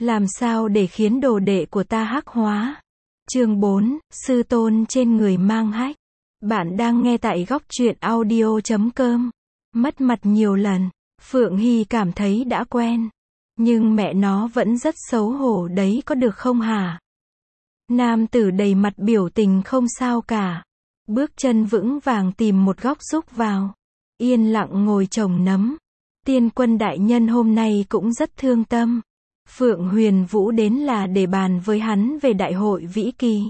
Làm sao để khiến đồ đệ của ta hắc hóa? Chương 4, sư tôn trên người mang hách. Bạn đang nghe tại góc truyện audio.com. Mất mặt nhiều lần, Phượng Hy cảm thấy đã quen. Nhưng mẹ nó vẫn rất xấu hổ đấy có được không hả? Nam tử đầy mặt biểu tình không sao cả. Bước chân vững vàng tìm một góc rúc vào. Yên lặng ngồi chồng nấm. Tiên quân đại nhân hôm nay cũng rất thương tâm. Phượng Huyền Vũ đến là để bàn với hắn về đại hội vĩ kỳ.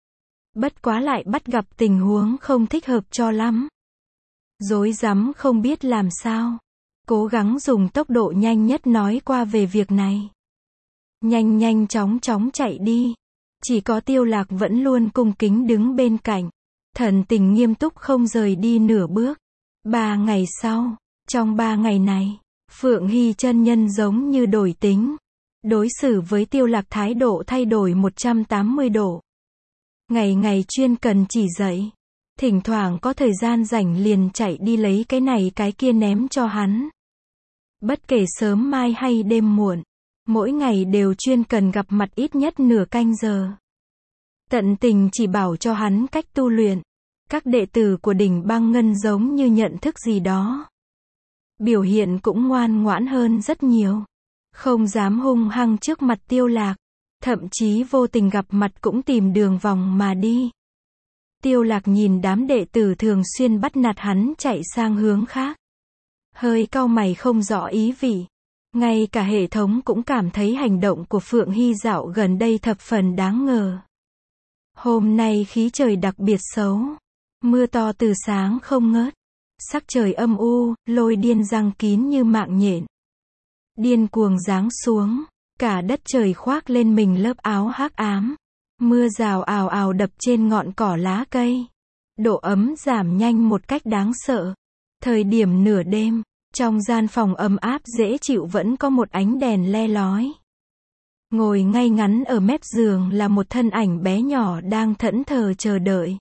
Bất quá lại bắt gặp tình huống không thích hợp cho lắm. Rối rắm không biết làm sao. Cố gắng dùng tốc độ nhanh nhất nói qua về việc này. Nhanh chóng chạy đi. Chỉ có Tiêu Lạc vẫn luôn cung kính đứng bên cạnh. Thần tình nghiêm túc không rời đi nửa bước. 3 ngày sau, trong 3 ngày này, Phượng Hy chân nhân giống như đổi tính. Đối xử với Tiêu Lạc thái độ thay đổi 180 độ. Ngày chuyên cần chỉ dạy. Thỉnh thoảng có thời gian rảnh liền chạy đi lấy cái này cái kia ném cho hắn. Bất kể sớm mai hay đêm muộn, mỗi ngày đều chuyên cần gặp mặt ít nhất nửa canh giờ. Tận tình chỉ bảo cho hắn cách tu luyện. Các đệ tử của đỉnh Băng Ngân giống như nhận thức gì đó. Biểu hiện cũng ngoan ngoãn hơn rất nhiều. Không dám hung hăng trước mặt Tiêu Lạc. Thậm chí vô tình gặp mặt cũng tìm đường vòng mà đi. Tiêu Lạc nhìn đám đệ tử thường xuyên bắt nạt hắn chạy sang hướng khác. Hơi cau mày không rõ ý vị. Ngay cả hệ thống cũng cảm thấy hành động của Phượng Hy dạo gần đây thập phần đáng ngờ. Hôm nay khí trời đặc biệt xấu. Mưa to từ sáng không ngớt. Sắc trời âm u, lôi điên giăng kín như mạng nhện. Điên cuồng giáng xuống. Cả đất trời khoác lên mình lớp áo hắc ám. Mưa rào ào ào đập trên ngọn cỏ lá cây. Độ ấm giảm nhanh một cách đáng sợ. Thời điểm nửa đêm, trong gian phòng ấm áp dễ chịu vẫn có một ánh đèn le lói. Ngồi ngay ngắn ở mép giường là một thân ảnh bé nhỏ đang thẫn thờ chờ đợi.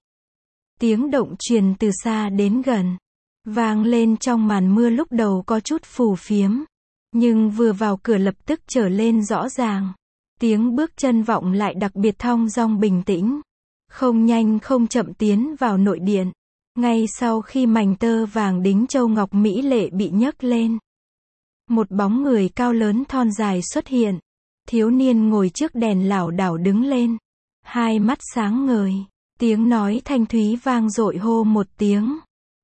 Tiếng động truyền từ xa đến gần. Vang lên trong màn mưa lúc đầu có chút phù phiếm. Nhưng vừa vào cửa lập tức trở lên rõ ràng. Tiếng bước chân vọng lại đặc biệt thong dong bình tĩnh. Không nhanh không chậm tiến vào nội điện. Ngay sau khi mảnh tơ vàng đính châu ngọc mỹ lệ bị nhấc lên. Một bóng người cao lớn thon dài xuất hiện. Thiếu niên ngồi trước đèn lảo đảo đứng lên. Hai mắt sáng ngời. Tiếng nói thanh thúy vang dội hô một tiếng.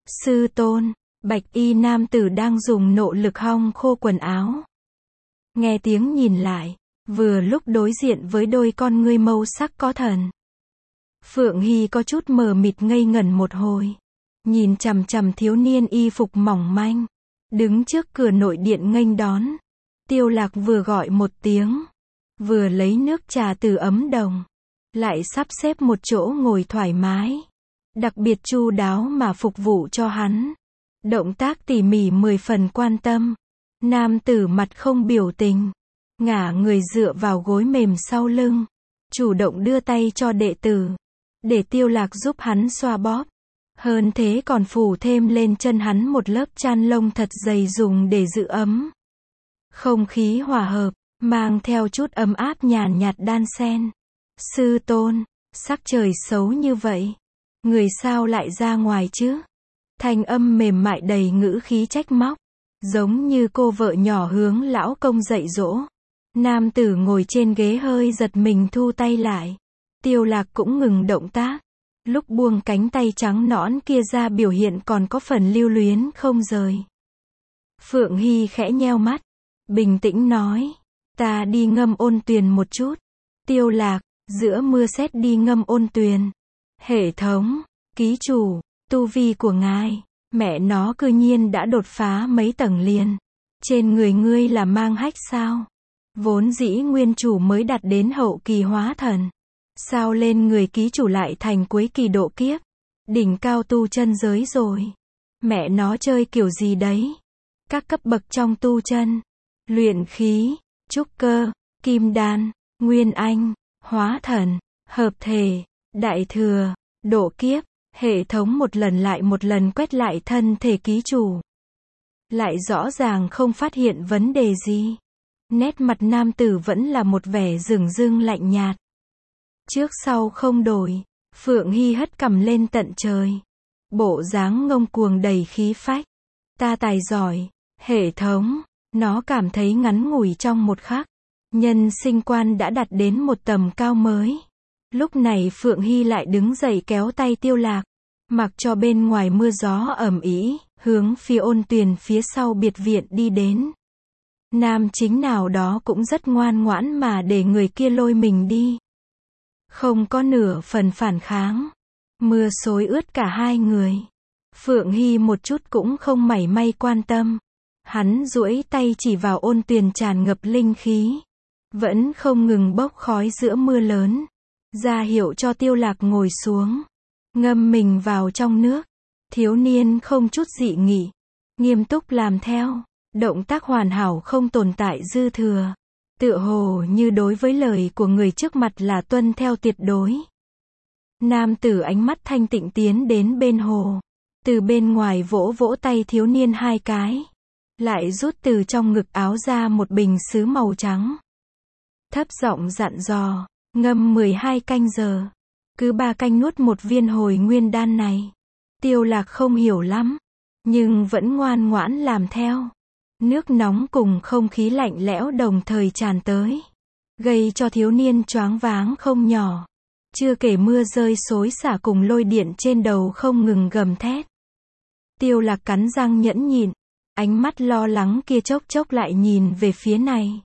Sư tôn. Bạch y nam tử đang dùng nộ lực hong khô quần áo. Nghe tiếng nhìn lại. Vừa lúc đối diện với đôi con ngươi mâu sắc có thần. Phượng Hy có chút mờ mịt ngây ngẩn một hồi. Nhìn chằm chằm thiếu niên y phục mỏng manh. Đứng trước cửa nội điện nghênh đón. Tiêu Lạc vừa gọi một tiếng. Vừa lấy nước trà từ ấm đồng. Lại sắp xếp một chỗ ngồi thoải mái. Đặc biệt chu đáo mà phục vụ cho hắn. Động tác tỉ mỉ 10 phần quan tâm. Nam tử mặt không biểu tình. Ngả người dựa vào gối mềm sau lưng. Chủ động đưa tay cho đệ tử. Để Tiêu Lạc giúp hắn xoa bóp. Hơn thế còn phủ thêm lên chân hắn một lớp chăn lông thật dày dùng để giữ ấm. Không khí hòa hợp, mang theo chút ấm áp nhàn nhạt đan xen. Sư tôn, sắc trời xấu như vậy. Người sao lại ra ngoài chứ? Thanh âm mềm mại đầy ngữ khí trách móc. Giống như cô vợ nhỏ hướng lão công dạy dỗ. Nam tử ngồi trên ghế hơi giật mình thu tay lại. Tiêu Lạc cũng ngừng động tác. Lúc buông cánh tay trắng nõn kia ra biểu hiện còn có phần lưu luyến không rời. Phượng Hy khẽ nheo mắt. Bình tĩnh nói. Ta đi ngâm ôn tuyền một chút. Tiêu Lạc, giữa mưa sét đi ngâm ôn tuyền. Hệ thống, ký chủ, tu vi của ngài. Mẹ nó cư nhiên đã đột phá mấy tầng liền. Trên người ngươi là mang hách sao? Vốn dĩ nguyên chủ mới đạt đến hậu kỳ hóa thần. Sao lên người ký chủ lại thành cuối kỳ độ kiếp? Đỉnh cao tu chân giới rồi. Mẹ nó chơi kiểu gì đấy? Các cấp bậc trong tu chân. Luyện khí, trúc cơ, kim đan, nguyên anh, hóa thần, hợp thể, đại thừa, độ kiếp. Hệ thống một lần lại một lần quét lại thân thể ký chủ. Lại rõ ràng không phát hiện vấn đề gì. Nét mặt nam tử vẫn là một vẻ dửng dưng lạnh nhạt. Trước sau không đổi, Phượng Hy hất cằm lên tận trời. Bộ dáng ngông cuồng đầy khí phách. Ta tài giỏi, hệ thống, nó cảm thấy ngắn ngủi trong một khắc. Nhân sinh quan đã đạt đến một tầm cao mới. Lúc này Phượng Hy lại đứng dậy kéo tay Tiêu Lạc. Mặc cho bên ngoài mưa gió ầm ĩ, hướng phía Ôn Tuyền phía sau biệt viện đi đến. Nam chính nào đó cũng rất ngoan ngoãn mà để người kia lôi mình đi. Không có nửa phần phản kháng. Mưa xối ướt cả hai người. Phượng Hy một chút cũng không mảy may quan tâm. Hắn duỗi tay chỉ vào Ôn Tuyền tràn ngập linh khí. Vẫn không ngừng bốc khói giữa mưa lớn. Ra hiệu cho Tiêu Lạc ngồi xuống. Ngâm mình vào trong nước. Thiếu niên không chút dị nghị. Nghiêm túc làm theo. Động tác hoàn hảo không tồn tại dư thừa. Tựa hồ như đối với lời của người trước mặt là tuân theo tuyệt đối. Nam tử ánh mắt thanh tịnh tiến đến bên hồ. Từ bên ngoài vỗ vỗ tay thiếu niên hai cái. Lại rút từ trong ngực áo ra một bình sứ màu trắng. Thấp giọng dặn dò, ngâm 12 canh giờ. Cứ 3 canh nuốt một viên hồi nguyên đan này. Tiêu Lạc không hiểu lắm, nhưng vẫn ngoan ngoãn làm theo. Nước nóng cùng không khí lạnh lẽo đồng thời tràn tới. Gây cho thiếu niên choáng váng không nhỏ. Chưa kể mưa rơi xối xả cùng lôi điện trên đầu không ngừng gầm thét. Tiêu Lạc cắn răng nhẫn nhịn. Ánh mắt lo lắng kia chốc chốc lại nhìn về phía này.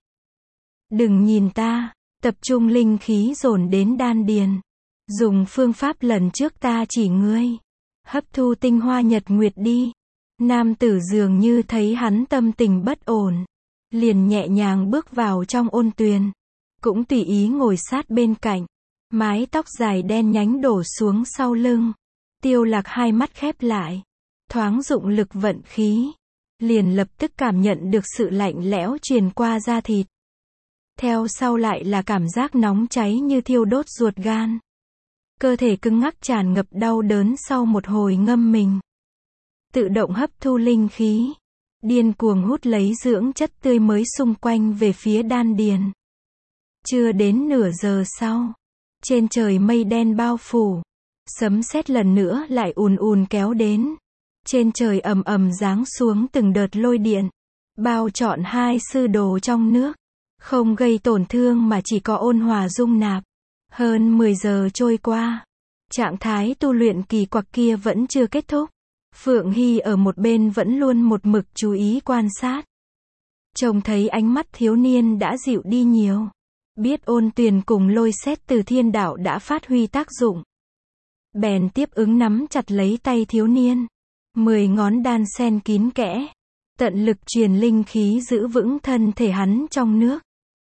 Đừng nhìn ta, tập trung linh khí dồn đến đan điền. Dùng phương pháp lần trước ta chỉ ngươi. Hấp thu tinh hoa nhật nguyệt đi. Nam tử dường như thấy hắn tâm tình bất ổn. Liền nhẹ nhàng bước vào trong Ôn Tuyền. Cũng tùy ý ngồi sát bên cạnh. Mái tóc dài đen nhánh đổ xuống sau lưng. Tiêu Lạc hai mắt khép lại. Thoáng dụng lực vận khí. Liền lập tức cảm nhận được sự lạnh lẽo truyền qua da thịt. Theo sau lại là cảm giác nóng cháy như thiêu đốt ruột gan. Cơ thể cứng ngắc tràn ngập đau đớn sau một hồi ngâm mình. Tự động hấp thu linh khí. Điên cuồng hút lấy dưỡng chất tươi mới xung quanh về phía đan điền. Chưa đến nửa giờ sau. Trên trời mây đen bao phủ. Sấm sét lần nữa lại ùn ùn kéo đến. Trên trời ầm ầm giáng xuống từng đợt lôi điện. Bao trọn hai sư đồ trong nước. Không gây tổn thương mà chỉ có ôn hòa dung nạp. Hơn 10 giờ trôi qua. Trạng thái tu luyện kỳ quặc kia vẫn chưa kết thúc. Phượng Hy ở một bên vẫn luôn một mực chú ý quan sát. Trông thấy ánh mắt thiếu niên đã dịu đi nhiều. Biết Ôn Tuyền cùng lôi sét từ thiên đạo đã phát huy tác dụng. Bèn tiếp ứng nắm chặt lấy tay thiếu niên. 10 ngón đan sen kín kẽ. Tận lực truyền linh khí giữ vững thân thể hắn trong nước.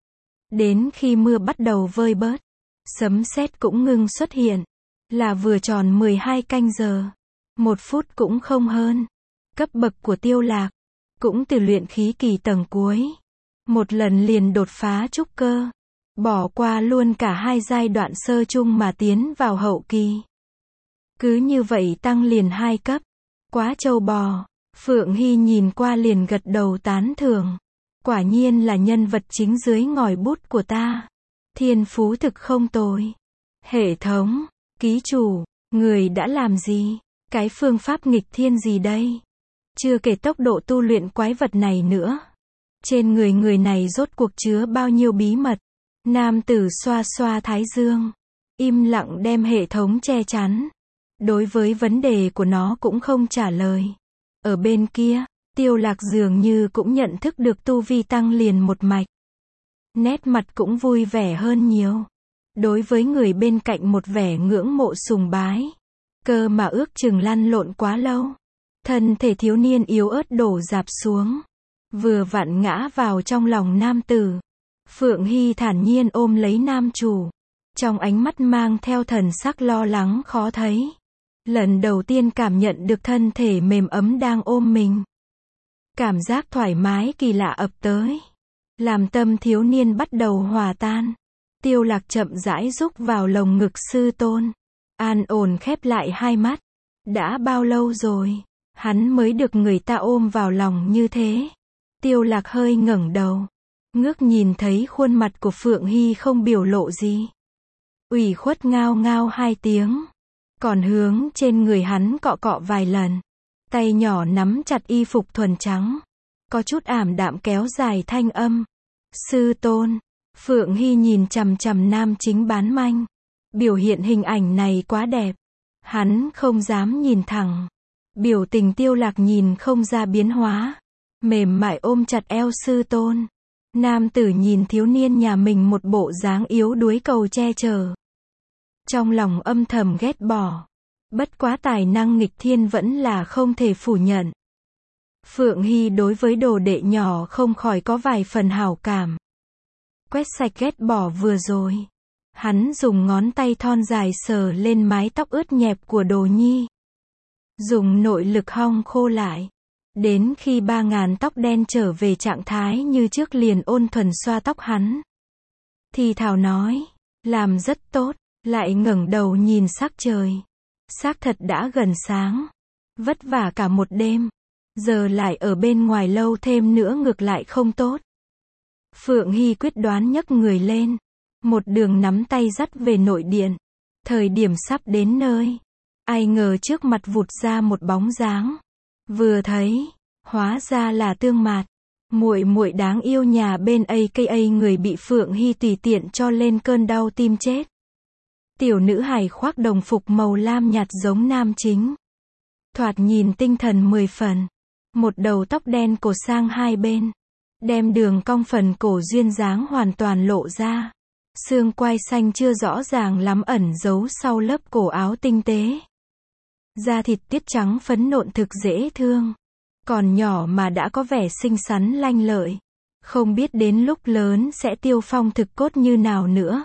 Đến khi mưa bắt đầu vơi bớt. Sấm sét cũng ngưng xuất hiện. Là vừa tròn 12 canh giờ. 1 phút cũng không hơn. Cấp bậc của Tiêu Lạc. Cũng từ luyện khí kỳ tầng cuối. Một lần liền đột phá trúc cơ. Bỏ qua luôn cả hai giai đoạn sơ trung mà tiến vào hậu kỳ. Cứ như vậy tăng liền 2 cấp. Quá trâu bò. Phượng Hy nhìn qua liền gật đầu tán thưởng. Quả nhiên là nhân vật chính dưới ngòi bút của ta. Thiên phú thực không tồi. Hệ thống, ký chủ, người đã làm gì? Cái phương pháp nghịch thiên gì đây? Chưa kể tốc độ tu luyện quái vật này nữa. Trên người này rốt cuộc chứa bao nhiêu bí mật? Nam tử xoa xoa thái dương. Im lặng đem hệ thống che chắn. Đối với vấn đề của nó cũng không trả lời. Ở bên kia, Tiêu Lạc dường như cũng nhận thức được tu vi tăng liền một mạch. Nét mặt cũng vui vẻ hơn nhiều. Đối với người bên cạnh một vẻ ngưỡng mộ sùng bái. Cơ mà ước chừng lăn lộn quá lâu. Thân thể thiếu niên yếu ớt đổ rạp xuống. Vừa vặn ngã vào trong lòng nam tử. Phượng Hy thản nhiên ôm lấy nam chủ. Trong ánh mắt mang theo thần sắc lo lắng khó thấy. Lần đầu tiên cảm nhận được thân thể mềm ấm đang ôm mình. Cảm giác thoải mái kỳ lạ ập tới. Làm tâm thiếu niên bắt đầu hòa tan. Tiêu Lạc chậm rãi rúc vào lồng ngực sư tôn. An ổn khép lại hai mắt. Đã bao lâu rồi, hắn mới được người ta ôm vào lòng như thế. Tiêu Lạc hơi ngẩng đầu. Ngước nhìn thấy khuôn mặt của Phượng Hy không biểu lộ gì. Ủy khuất ngao ngao hai tiếng. Còn hướng trên người hắn cọ cọ vài lần. Tay nhỏ nắm chặt y phục thuần trắng. Có chút ảm đạm kéo dài thanh âm. Sư tôn. Phượng Hy nhìn chằm chằm nam chính bán manh. Biểu hiện hình ảnh này quá đẹp. Hắn không dám nhìn thẳng. Biểu tình Tiêu Lạc nhìn không ra biến hóa. Mềm mại ôm chặt eo sư tôn. Nam tử nhìn thiếu niên nhà mình một bộ dáng yếu đuối cầu che chở. Trong lòng âm thầm ghét bỏ. Bất quá tài năng nghịch thiên vẫn là không thể phủ nhận. Phượng Hy đối với đồ đệ nhỏ không khỏi có vài phần hảo cảm. Quét sạch ghét bỏ vừa rồi. Hắn dùng ngón tay thon dài sờ lên mái tóc ướt nhẹp của Đồ Nhi. Dùng nội lực hong khô lại. Đến khi 3.000 tóc đen trở về trạng thái như trước liền ôn thuần xoa tóc hắn. Thì thảo nói, làm rất tốt, lại ngẩng đầu nhìn sắc trời. Xác thật đã gần sáng. Vất vả cả một đêm. Giờ lại ở bên ngoài lâu thêm nữa ngược lại không tốt. Phượng Hy quyết đoán nhấc người lên. Một đường nắm tay dắt về nội điện. Thời điểm sắp đến nơi. Ai ngờ trước mặt vụt ra một bóng dáng. Vừa thấy, hóa ra là Tương Mạt. Muội muội đáng yêu nhà bên AKA người bị Phượng Hy tùy tiện cho lên cơn đau tim chết. Tiểu nữ hài khoác đồng phục màu lam nhạt giống nam chính. Thoạt nhìn tinh thần 10 phần. Một đầu tóc đen cột sang hai bên. Đem đường cong phần cổ duyên dáng hoàn toàn lộ ra. Xương quai xanh chưa rõ ràng lắm ẩn giấu sau lớp cổ áo tinh tế. Da thịt tiết trắng phấn nộn thực dễ thương. Còn nhỏ mà đã có vẻ xinh xắn lanh lợi. Không biết đến lúc lớn sẽ tiêu phong thực cốt như nào nữa.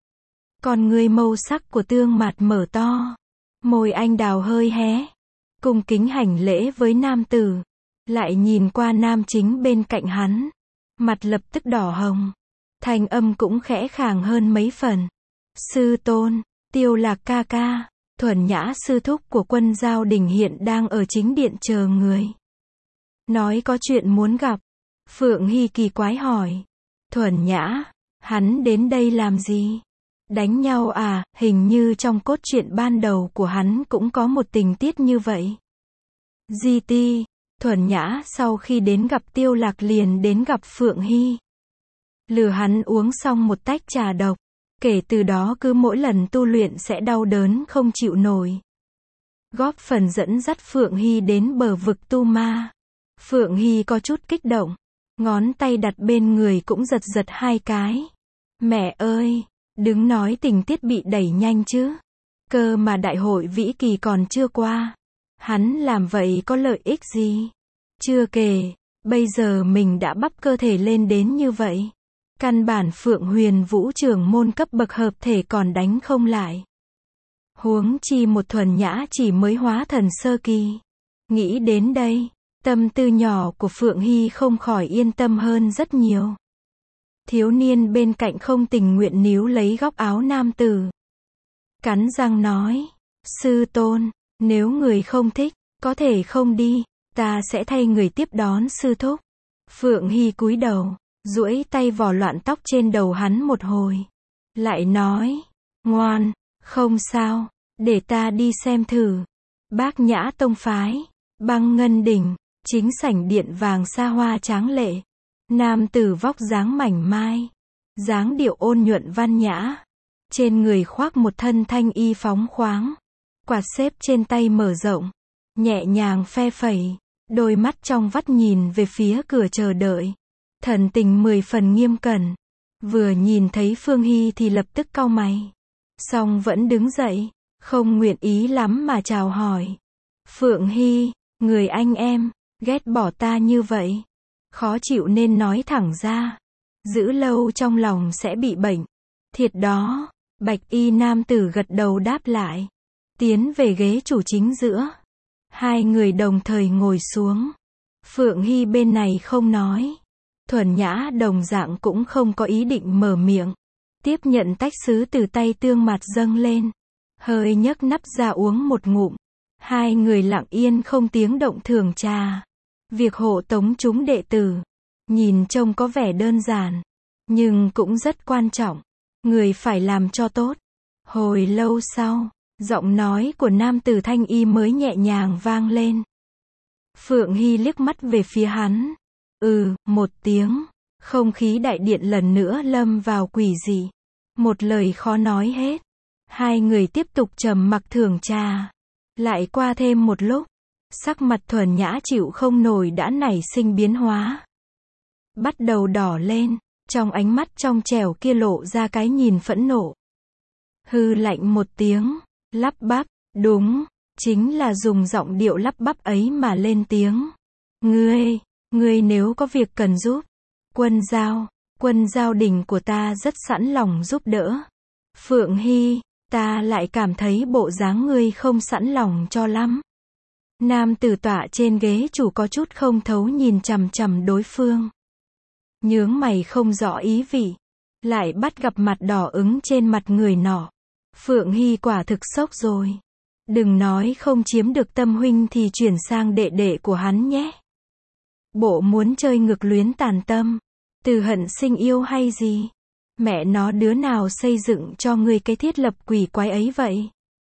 Còn người màu sắc của Tương Mạt mở to. Môi anh đào hơi hé. Cung kính hành lễ với nam tử. Lại nhìn qua nam chính bên cạnh hắn. Mặt lập tức đỏ hồng. Thanh âm cũng khẽ khàng hơn mấy phần. Sư tôn, Tiêu Lạc ca ca. Thuần Nhã sư thúc của Quân Giao Đình hiện đang ở chính điện chờ người. Nói có chuyện muốn gặp. Phượng Hy kỳ quái hỏi. Thuần Nhã, hắn đến đây làm gì? Đánh nhau à? Hình như trong cốt truyện ban đầu của hắn cũng có một tình tiết như vậy. GT, Thuần Nhã sau khi đến gặp Tiêu Lạc liền đến gặp Phượng Hy. Lừa hắn uống xong một tách trà độc. Kể từ đó cứ mỗi lần tu luyện sẽ đau đớn không chịu nổi. Góp phần dẫn dắt Phượng Hy đến bờ vực tu ma. Phượng Hy có chút kích động. Ngón tay đặt bên người cũng giật giật hai cái. Mẹ ơi, đừng nói tình tiết bị đẩy nhanh chứ. Cơ mà đại hội vĩ kỳ còn chưa qua. Hắn làm vậy có lợi ích gì? Chưa kể, bây giờ mình đã bắp cơ thể lên đến như vậy. Căn bản Phượng Huyền Vũ trưởng môn cấp bậc hợp thể còn đánh không lại. Huống chi một Thuần Nhã chỉ mới hóa thần sơ kỳ. Nghĩ đến đây, tâm tư nhỏ của Phượng Hy không khỏi yên tâm hơn rất nhiều. Thiếu niên bên cạnh không tình nguyện níu lấy góc áo nam tử. Cắn răng nói, sư tôn, nếu người không thích, có thể không đi, ta sẽ thay người tiếp đón sư thúc. Phượng Hy cúi đầu, duỗi tay vò loạn tóc trên đầu hắn một hồi. Lại nói, ngoan, không sao, để ta đi xem thử. Bác Nhã tông phái, Băng Ngân đỉnh, chính sảnh điện vàng xa hoa tráng lệ. Nam tử vóc dáng mảnh mai, dáng điệu ôn nhuận văn nhã. Trên người khoác một thân thanh y phóng khoáng. Quạt xếp trên tay mở rộng, nhẹ nhàng phe phẩy, đôi mắt trong vắt nhìn về phía cửa chờ đợi. Thần tình 10 phần nghiêm cẩn. Vừa nhìn thấy Phương Hy thì lập tức cau mày. Song vẫn đứng dậy, không nguyện ý lắm mà chào hỏi. Phượng Hy, người anh em, ghét bỏ ta như vậy. Khó chịu nên nói thẳng ra. Giữ lâu trong lòng sẽ bị bệnh. Thiệt đó, bạch y nam tử gật đầu đáp lại. Tiến về ghế chủ chính giữa. Hai người đồng thời ngồi xuống. Phượng Hy bên này không nói. Thuần Nhã đồng dạng cũng không có ý định mở miệng. Tiếp nhận tách sứ từ tay Tương Mạt dâng lên. Hơi nhấc nắp ra uống một ngụm. Hai người lặng yên không tiếng động thưởng trà. Việc hộ tống chúng đệ tử. Nhìn trông có vẻ đơn giản, nhưng cũng rất quan trọng. Người phải làm cho tốt. Hồi lâu sau, giọng nói của nam tử thanh y mới nhẹ nhàng vang lên. Phượng Hy liếc mắt về phía hắn. Một tiếng. Không khí đại điện lần nữa lâm vào quỷ dị. Một lời khó nói hết. Hai người tiếp tục trầm mặc thưởng trà. Lại qua thêm một lúc. Sắc mặt Thuần Nhã chịu không nổi đã nảy sinh biến hóa. Bắt đầu đỏ lên. Trong ánh mắt trong trẻo kia lộ ra cái nhìn phẫn nộ. Hư lạnh một tiếng. Lắp bắp. Đúng. Chính là dùng giọng điệu lắp bắp ấy mà lên tiếng. Ngươi nếu có việc cần giúp. Quân giao đình của ta rất sẵn lòng giúp đỡ. Phượng Hy, ta lại cảm thấy bộ dáng ngươi không sẵn lòng cho lắm. Nam tử tọa trên ghế chủ có chút không thấu nhìn chằm chằm đối phương. Nhướng mày không rõ ý vị. Lại bắt gặp mặt đỏ ứng trên mặt người nọ. Phượng Hy quả thực sốc rồi. Đừng nói không chiếm được tâm huynh thì chuyển sang đệ đệ của hắn nhé. Bộ muốn chơi ngược luyến tàn tâm. Từ hận sinh yêu hay gì? Mẹ nó đứa nào xây dựng cho ngươi cái thiết lập quỷ quái ấy vậy?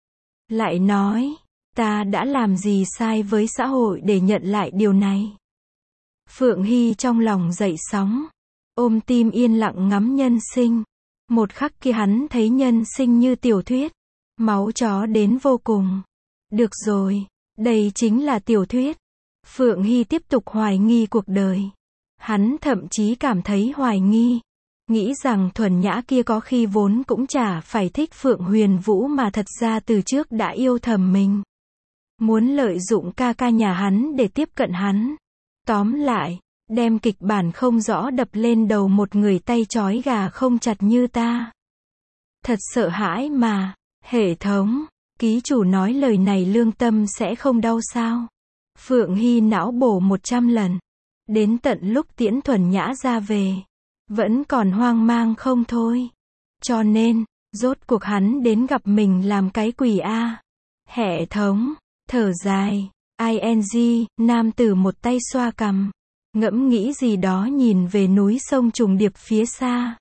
Lại nói, ta đã làm gì sai với xã hội để nhận lại điều này? Phượng Hy trong lòng dậy sóng. Ôm tim yên lặng ngắm nhân sinh. Một khắc kia hắn thấy nhân sinh như tiểu thuyết. Máu chó đến vô cùng. Được rồi, đây chính là tiểu thuyết. Phượng Hy tiếp tục hoài nghi cuộc đời. Hắn thậm chí cảm thấy hoài nghi. Nghĩ rằng Thuần Nhã kia có khi vốn cũng chả phải thích Phượng Huyền Vũ mà thật ra từ trước đã yêu thầm mình. Muốn lợi dụng ca ca nhà hắn để tiếp cận hắn. Tóm lại, đem kịch bản không rõ đập lên đầu một người tay trói gà không chặt như ta. Thật sợ hãi mà. Hệ thống, ký chủ nói lời này lương tâm sẽ không đau sao? Phượng Hy não bổ 100 lần. Đến tận lúc tiễn Thuần Nhã ra về. Vẫn còn hoang mang không thôi. Cho nên, rốt cuộc hắn đến gặp mình làm cái quỷ a. Hệ thống, thở dài. ING, nam tử một tay xoa cằm. Ngẫm nghĩ gì đó nhìn về núi sông trùng điệp phía xa.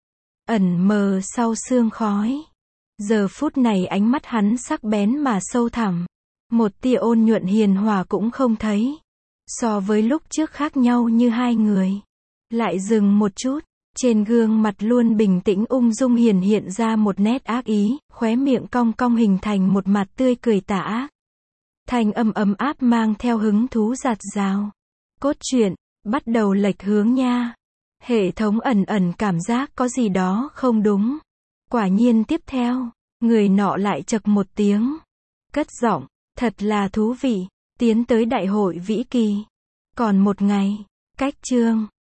Ẩn mờ sau sương khói. Giờ phút này ánh mắt hắn sắc bén mà sâu thẳm. Một tia ôn nhuận hiền hòa cũng không thấy. So với lúc trước khác nhau như hai người. Lại dừng một chút. Trên gương mặt luôn bình tĩnh ung dung hiện ra một nét ác ý. Khóe miệng cong cong hình thành một mặt tươi cười tà ác. Thanh âm ấm áp mang theo hứng thú dạt dào. Cốt truyện, bắt đầu lệch hướng nha. Hệ thống ẩn ẩn cảm giác có gì đó không đúng. Quả nhiên tiếp theo, người nọ lại chậc một tiếng. Cất giọng, thật là thú vị, tiến tới đại hội vĩ kỳ. Còn một ngày, cách chương.